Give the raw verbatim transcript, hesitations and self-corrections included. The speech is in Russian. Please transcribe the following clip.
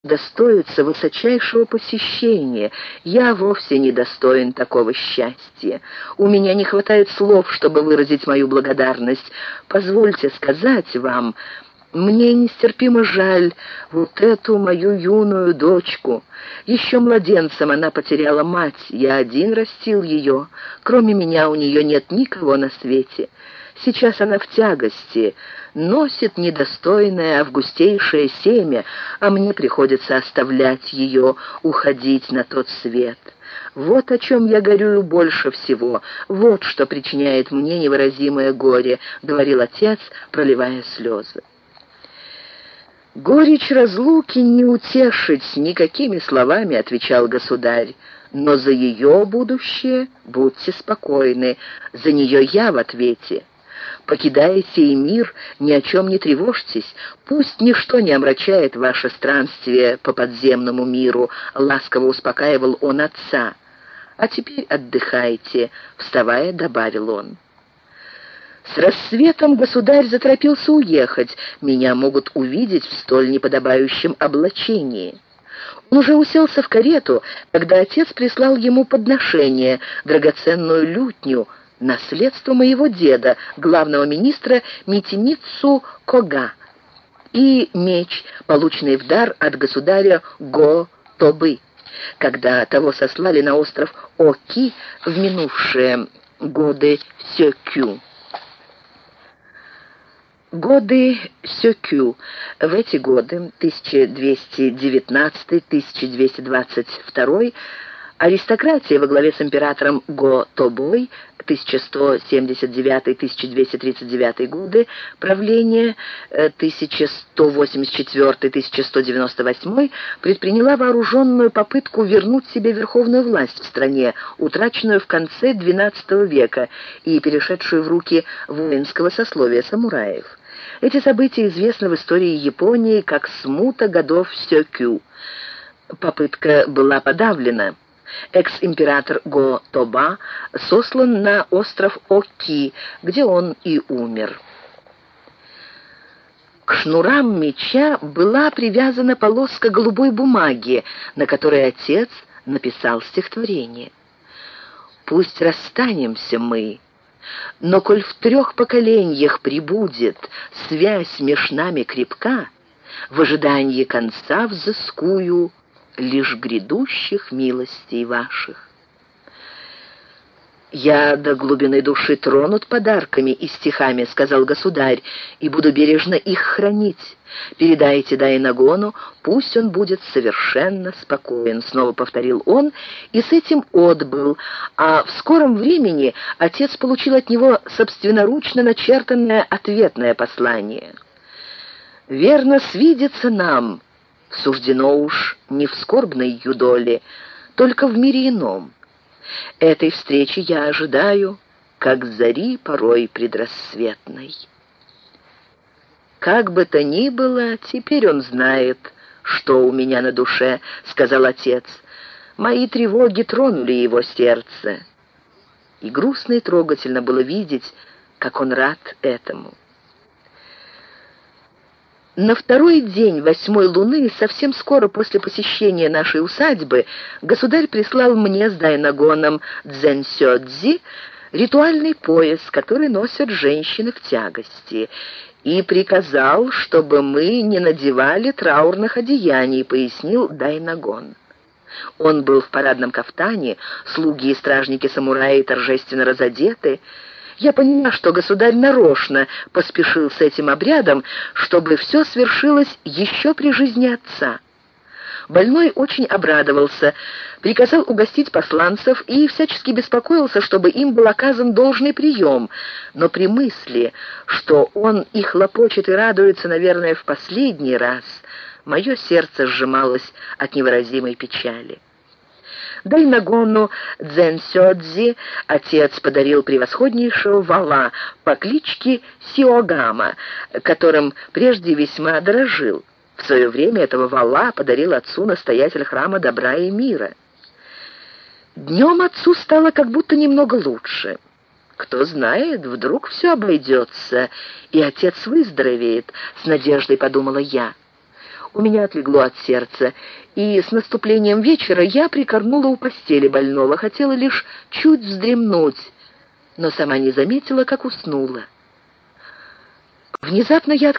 достоиться высочайшего посещения. Я вовсе не достоин такого счастья. У меня не хватает слов, чтобы выразить мою благодарность. Позвольте сказать вам, мне нестерпимо жаль вот эту мою юную дочку. Еще младенцем она потеряла мать, я один растил ее. Кроме меня у нее нет никого на свете. Сейчас она в тягости, носит недостойное августейшее семя, а мне приходится оставлять ее, уходить на тот свет. Вот о чем я горюю больше всего, вот что причиняет мне невыразимое горе», — говорил отец, проливая слезы. «Горечь разлуки не утешить никакими словами», — отвечал государь. «Но за ее будущее будьте спокойны, за нее я в ответе. Покидая сей мир, ни о чем не тревожьтесь, пусть ничто не омрачает ваше странствие по подземному миру», — ласково успокаивал он отца. «А теперь отдыхайте», — вставая, добавил он. С рассветом государь заторопился уехать. Меня могут увидеть в столь неподобающем облачении. Он уже уселся в карету, когда отец прислал ему подношение, драгоценную лютню, наследство моего деда, главного министра Митимицу Кога, и меч, полученный в дар от государя Го-Тобы, когда того сослали на остров Оки в минувшие годы Сёкю. Годы Сёкю. В эти годы, тысяча двести девятнадцатый — тысяча двести двадцать второй, аристократия во главе с императором Го-Тобой, тысяча сто семьдесят девятый — тысяча двести тридцать девятый годы, правление тысяча сто восемьдесят четвёртый — тысяча сто девяносто восьмой, предприняла вооруженную попытку вернуть себе верховную власть в стране, утраченную в конце двенадцатого века и перешедшую в руки воинского сословия самураев. Эти события известны в истории Японии как смута годов Сёкю. Попытка была подавлена. Экс-император Го-Тоба сослан на остров Оки, где он и умер. К шнурам меча была привязана полоска голубой бумаги, на которой отец написал стихотворение. «Пусть расстанемся мы, но коль в трех поколениях прибудет связь меж нами крепка, в ожидании конца взыскую лишь грядущих милостей ваших». «Я до глубины души тронут подарками и стихами», — сказал государь, — «и буду бережно их хранить. Передайте Дайнагону, пусть он будет совершенно спокоен», — снова повторил он, и с этим отбыл, а в скором времени отец получил от него собственноручно начертанное ответное послание. «Верно свидится нам, суждено уж не в скорбной юдоле, только в мире ином. Этой встречи я ожидаю, как зари порой предрассветной». «Как бы то ни было, теперь он знает, что у меня на душе», — сказал отец. «Мои тревоги тронули его сердце». И грустно и трогательно было видеть, как он рад этому. На второй день восьмой луны, совсем скоро после посещения нашей усадьбы, государь прислал мне с Дайнагоном Дзэнсёдзи ритуальный пояс, который носят женщины в тягости, и приказал, чтобы мы не надевали траурных одеяний, пояснил Дайнагон. Он был в парадном кафтане, слуги и стражники-самураи торжественно разодеты. Я поняла, что государь нарочно поспешил с этим обрядом, чтобы все свершилось еще при жизни отца. Больной очень обрадовался, приказал угостить посланцев и всячески беспокоился, чтобы им был оказан должный прием, но при мысли, что он и хлопочет и радуется, наверное, в последний раз, мое сердце сжималось от невыразимой печали. Дайнагону Дзэнсёдзи отец подарил превосходнейшего вала по кличке Сиогама, которым прежде весьма дорожил. В свое время этого вала подарил отцу настоятель храма добра и мира. Днем отцу стало как будто немного лучше. Кто знает, вдруг все обойдется, и отец выздоровеет, с надеждой подумала я. у меня отлегло от сердца, и с наступлением вечера я прикорнула у постели больного, хотела лишь чуть вздремнуть, но сама не заметила, как уснула. Внезапно я